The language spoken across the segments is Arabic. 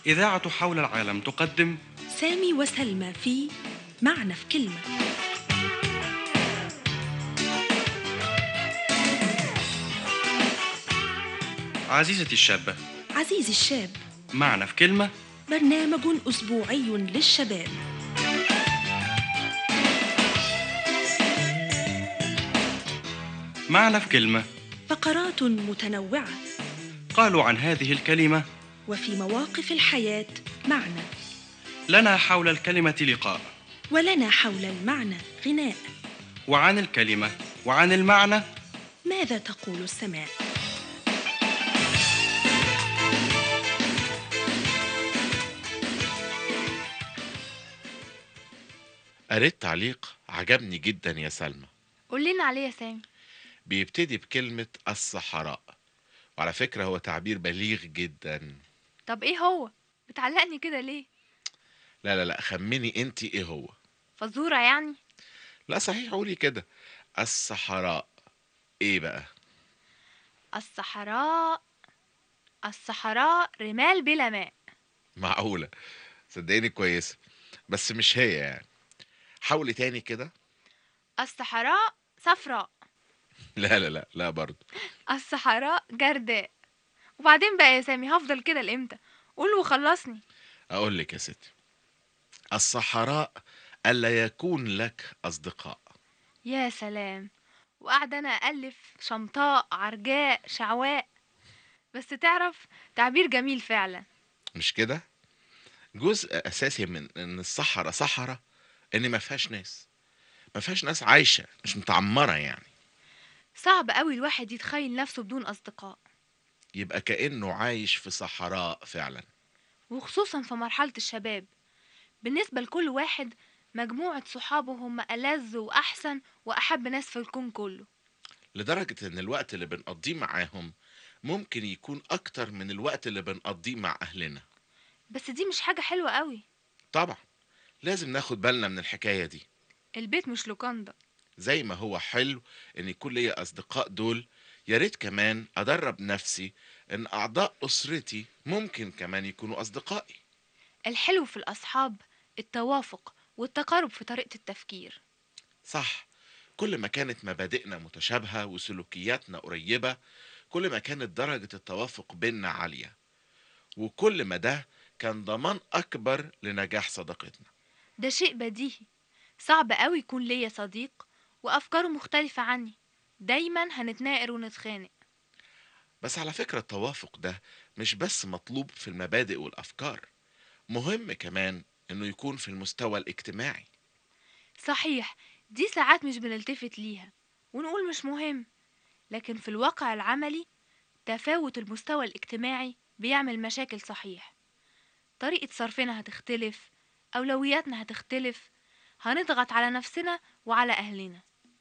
إذاعة حول العالم تقدم سامي وسلمى في معنى في كلمة. عزيزتي الشابة. عزيزي الشاب، معنى في كلمة. برنامج أسبوعي للشباب. معنى في كلمة. فقرات متنوعة قالوا عن هذه الكلمة: وفي مواقف الحياة معنى، لنا حول الكلمة لقاء، ولنا حول المعنى غناء. وعن الكلمة وعن المعنى ماذا تقول السماء؟ قريت تعليق عجبني جدا يا سلمى. قول لنا عليه يا سامي. بيبتدي بكلمة الصحراء، وعلى فكرة هو تعبير بليغ جدا. طب ايه هو؟ بتعلقني كده ليه؟ لا خمني انت ايه هو. فزورة يعني؟ لا صحيح، قولي كده. الصحراء ايه بقى؟ الصحراء. الصحراء رمال بلا ماء. معقولة؟ صدقيني كويسة، بس مش هي يعني. حاولي تاني كده. الصحراء صفراء. لا برضو. الصحراء جرداء. وبعدين بقى يا سامي هفضل كده لامتى؟ قول وخلصني. اقول لك يا ستي، الصحراء ألا يكون لك أصدقاء. يا سلام. وقاعدة انا ألف شمطاء عرجاء شعواء. بس تعرف، تعبير جميل فعلا. مش كده؟ جزء أساسي من إن الصحراء صحراء إن ما فيهاش ناس عايشة، مش متعمرة يعني. صعب قوي الواحد يتخيل نفسه بدون أصدقاء، يبقى كأنه عايش في صحراء فعلا. وخصوصا في مرحلة الشباب. بالنسبة لكل واحد مجموعة صحابه هم ألذ وأحسن وأحب ناس في الكون كله. لدرجة إن الوقت اللي بنقضيه معاهم ممكن يكون أكتر من الوقت اللي بنقضيه مع أهلنا. بس دي مش حاجة حلوة قوي. طبعا لازم ناخد بالنا من الحكاية دي. البيت مش لوكاندا. زي ما هو حلو إن يكون ليا أصدقاء دول، ياريت كمان أدرب نفسي إن أعضاء أسرتي ممكن كمان يكونوا أصدقائي. الحلو في الأصحاب التوافق والتقارب في طريقة التفكير. صح، كل ما كانت مبادئنا متشابهة وسلوكياتنا قريبة، كل ما كانت درجة التوافق بيننا عالية، وكل ما ده كان ضمان أكبر لنجاح صداقتنا. ده شيء بديهي. صعب قوي يكون ليا صديق وأفكاره مختلفة عني. دايما هنتناقر ونتخانق. بس على فكرة التوافق ده مش بس مطلوب في المبادئ والأفكار، مهم كمان إنه يكون في المستوى الاجتماعي. صحيح. دي ساعات مش بنلتفت ليها ونقول مش مهم، لكن في الواقع العملي تفاوت المستوى الاجتماعي بيعمل مشاكل. صحيح، طريقة صرفنا هتختلف، أولوياتنا هتختلف، هنضغط على نفسنا وعلى أهلنا.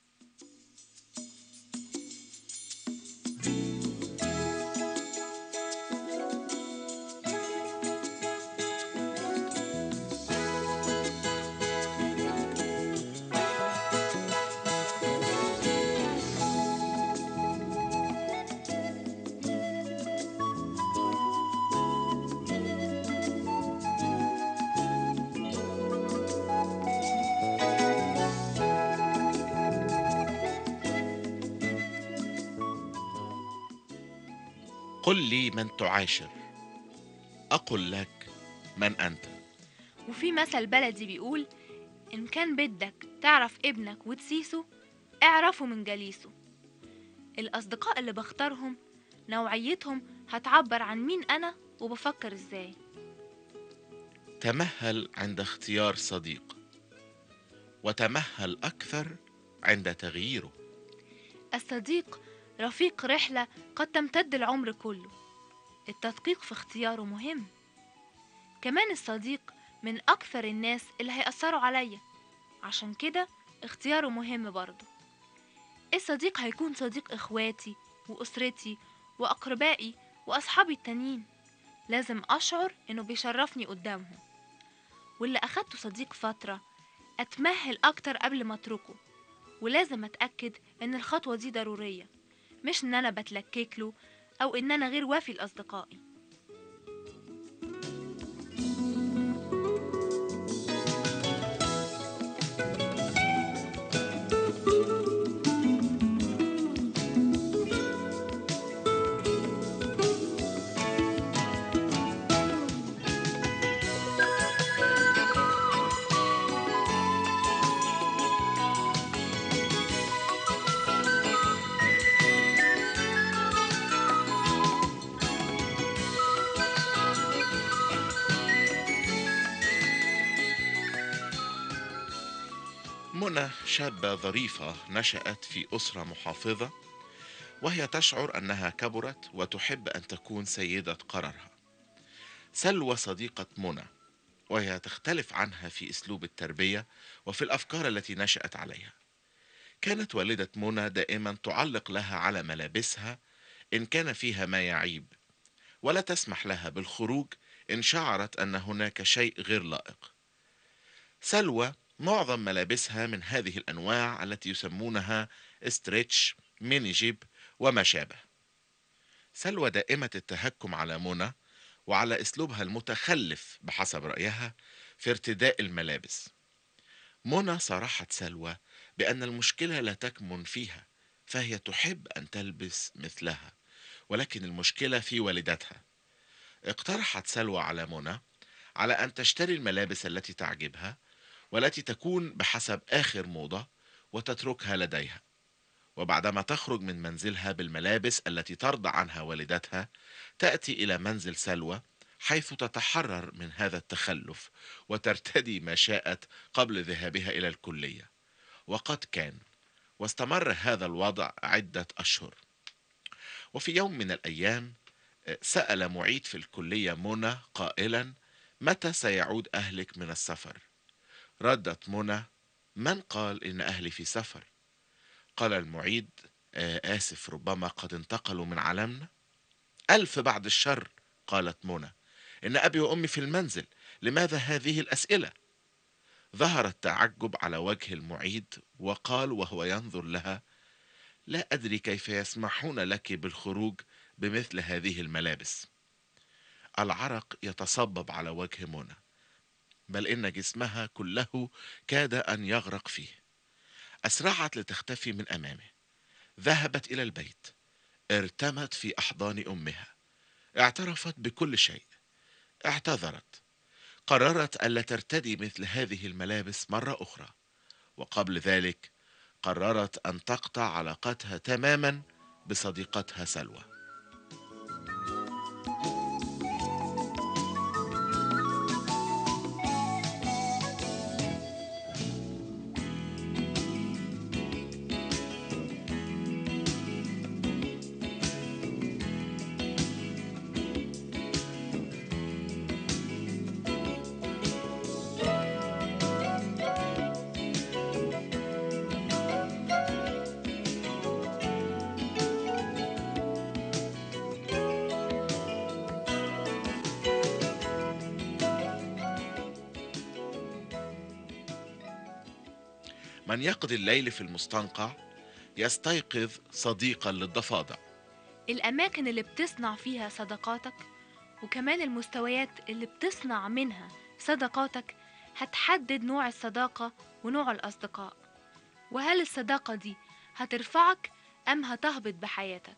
قل لي من تعاشر، أقل لك من أنت. وفي مثل بلدي بيقول: إن كان بدك تعرف ابنك وتسيسه، اعرفه من جليسه. الأصدقاء اللي بختارهم نوعيتهم هتعبر عن مين أنا وبفكر إزاي. تمهل عند اختيار صديق، وتمهل أكثر عند تغييره. الصديق رفيق رحلة قد تمتد العمر كله. التدقيق في اختياره مهم. كمان الصديق من أكثر الناس اللي هيأثروا عليا، عشان كده اختياره مهم برضه. الصديق هيكون صديق إخواتي وأسرتي وأقربائي وأصحابي التانيين. لازم أشعر إنه بيشرفني قدامهم. واللي أخدته صديق فترة أتمهل أكتر قبل ما أتركه، ولازم أتأكد إن الخطوة دي ضرورية، مش إن أنا بتلكك له أو إن أنا غير وافي لأصدقائي. منى شابة ظريفة نشأت في أسرة محافظة، وهي تشعر أنها كبرت وتحب أن تكون سيدة قرارها. سلوى صديقة منى، وهي تختلف عنها في أسلوب التربية وفي الأفكار التي نشأت عليها. كانت والدة منى دائما تعلق لها على ملابسها إن كان فيها ما يعيب، ولا تسمح لها بالخروج إن شعرت أن هناك شيء غير لائق. سلوى معظم ملابسها من هذه الأنواع التي يسمونها ستريتش، ميني جيب، وما شابه. سلوى دائمة التهكم على منى وعلى أسلوبها المتخلف بحسب رأيها في ارتداء الملابس. منى صرحت سلوى بأن المشكلة لا تكمن فيها، فهي تحب أن تلبس مثلها، ولكن المشكلة في والدتها. اقترحت سلوى على منى على أن تشتري الملابس التي تعجبها والتي تكون بحسب آخر موضة وتتركها لديها، وبعدما تخرج من منزلها بالملابس التي ترضى عنها والدتها تأتي إلى منزل سلوى حيث تتحرر من هذا التخلف وترتدي ما شاءت قبل ذهابها إلى الكلية. وقد كان، واستمر هذا الوضع عدة أشهر. وفي يوم من الأيام سأل معيد في الكلية منى قائلا: متى سيعود أهلك من السفر؟ ردت منى: من قال إن أهلي في سفر؟ قال المعيد: آسف، ربما قد انتقلوا من عالمنا. ألف بعد الشر، قالت منى، إن أبي وأمي في المنزل، لماذا هذه الأسئلة؟ ظهر التعجب على وجه المعيد وقال وهو ينظر لها: لا أدري كيف يسمحون لك بالخروج بمثل هذه الملابس. العرق يتصبب على وجه منى، بل إن جسمها كله كاد أن يغرق فيه. أسرعت لتختفي من أمامه، ذهبت إلى البيت، ارتمت في أحضان أمها، اعترفت بكل شيء، اعتذرت، قررت ألا ترتدي مثل هذه الملابس مرة أخرى، وقبل ذلك قررت أن تقطع علاقتها تماما بصديقتها سلوى. من يقضي الليل في المستنقع يستيقظ صديقا للضفادع. الأماكن اللي بتصنع فيها صداقاتك وكمان المستويات اللي بتصنع منها صداقاتك هتحدد نوع الصداقة ونوع الأصدقاء، وهل الصداقة دي هترفعك أم هتهبط بحياتك.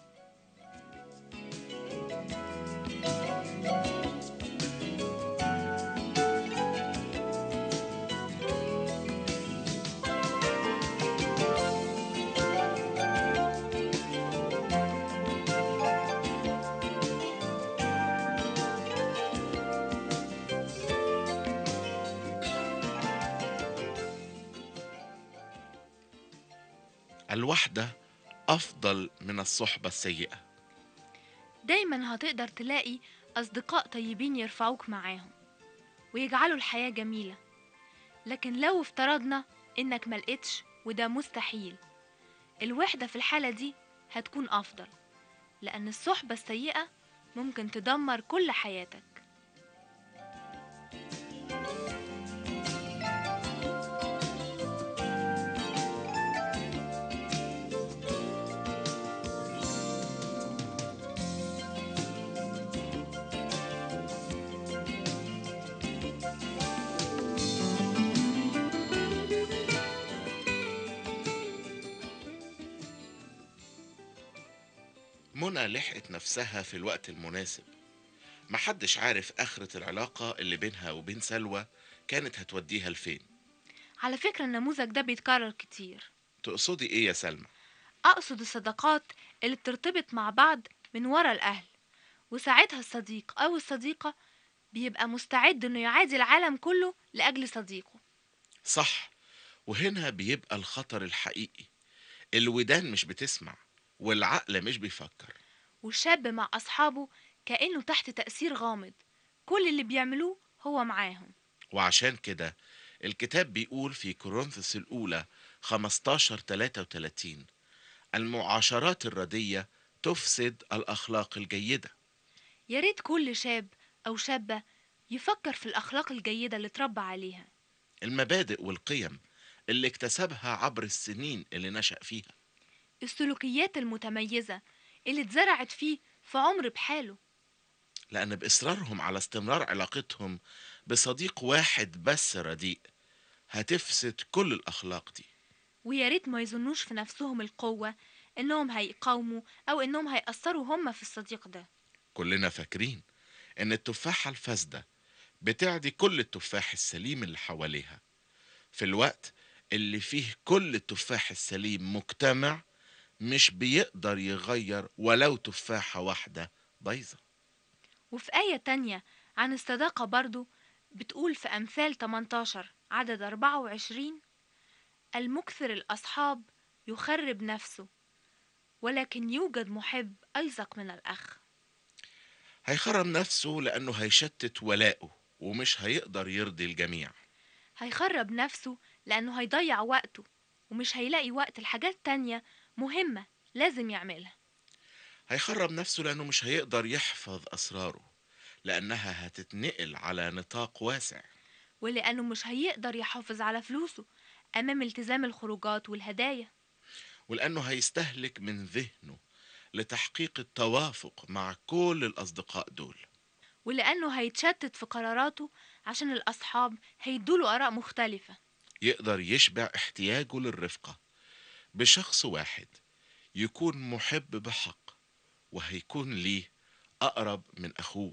الوحدة أفضل من الصحبة السيئة. دايما هتقدر تلاقي أصدقاء طيبين يرفعوك معاهم ويجعلوا الحياة جميلة، لكن لو افترضنا إنك ملقتش، وده مستحيل، الوحدة في الحالة دي هتكون أفضل، لأن الصحبة السيئة ممكن تدمر كل حياتك. منى لحقت نفسها في الوقت المناسب. محدش عارف آخرة العلاقة اللي بينها وبين سلوى كانت هتوديها لفين. على فكرة النموذج ده بيتكرر كتير. تقصدي إيه يا سلمى؟ أقصد الصداقات اللي بترتبط مع بعض من ورا الأهل، وساعتها الصديق أو الصديقة بيبقى مستعد إنه يعادي العالم كله لأجل صديقه. صح، وهنا بيبقى الخطر الحقيقي. الودان مش بتسمع والعقل مش بيفكر. والشاب مع أصحابه كأنه تحت تأثير غامض، كل اللي بيعملوه هو معاهم. وعشان كده الكتاب بيقول في كورنثوس الأولى 15:33 المعاشرات الردية تفسد الأخلاق الجيدة. ياريت كل شاب أو شابة يفكر في الأخلاق الجيدة اللي اتربى عليها. المبادئ والقيم اللي اكتسبها عبر السنين اللي نشأ فيها. السلوكيات المتميزة اللي اتزرعت فيه في عمر بحاله. لأن بإصرارهم على استمرار علاقتهم بصديق واحد بس رديء هتفسد كل الأخلاق دي. وياريت ما يظنوش في نفسهم القوة إنهم هيقاوموا أو إنهم هيأثروا هم في الصديق ده. كلنا فاكرين إن التفاحة الفاسدة بتعدي كل التفاح السليم اللي حواليها، في الوقت اللي فيه كل التفاح السليم مجتمع مش بيقدر يغير ولو تفاحة واحدة بايظة. وفي آية تانية عن الصداقة برضو بتقول في أمثال 18 عدد 24: المكثر الأصحاب يخرب نفسه، ولكن يوجد محب ألصق من الأخ. هيخرم نفسه لأنه هيشتت ولاؤه ومش هيقدر يرضي الجميع. هيخرب نفسه لأنه هيضيع وقته ومش هيلاقي وقت لحاجات تانية مهمة لازم يعملها. هيخرب نفسه لأنه مش هيقدر يحفظ أسراره لأنها هتتنقل على نطاق واسع. ولأنه مش هيقدر يحافظ على فلوسه أمام التزام الخروجات والهدايا. ولأنه هيستهلك من ذهنه لتحقيق التوافق مع كل الأصدقاء دول. ولأنه هيتشتت في قراراته عشان الأصحاب هيدوله آراء مختلفة. يقدر يشبع احتياجه للرفقة بشخص واحد يكون محب بحق وهيكون ليه أقرب من أخوه.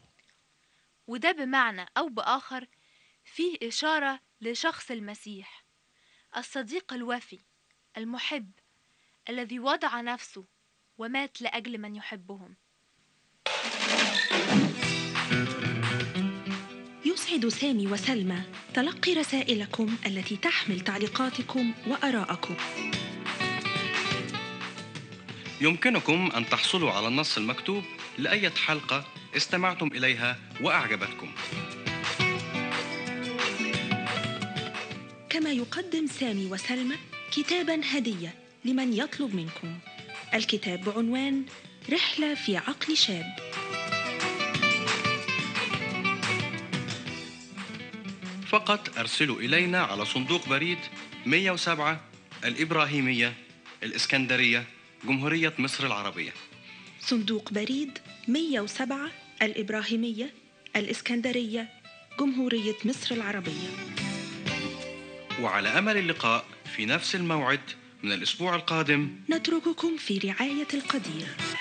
وده بمعنى أو بآخر فيه إشارة لشخص المسيح، الصديق الوفي المحب الذي وضع نفسه ومات لأجل من يحبهم. يسعد سامي وسلمى تلقي رسائلكم التي تحمل تعليقاتكم وآراءكم. يمكنكم أن تحصلوا على النص المكتوب لأية حلقة استمعتم إليها وأعجبتكم. كما يقدم سامي وسلمى كتاباً هدية لمن يطلب منكم. الكتاب بعنوان رحلة في عقل شاب. فقط أرسلوا إلينا على صندوق بريد 107 الإبراهيمية، الإسكندرية، جمهورية مصر العربية. صندوق بريد 107 الإبراهيمية، الإسكندرية، جمهورية مصر العربية. وعلى أمل اللقاء في نفس الموعد من الأسبوع القادم. نترككم في رعاية القدير.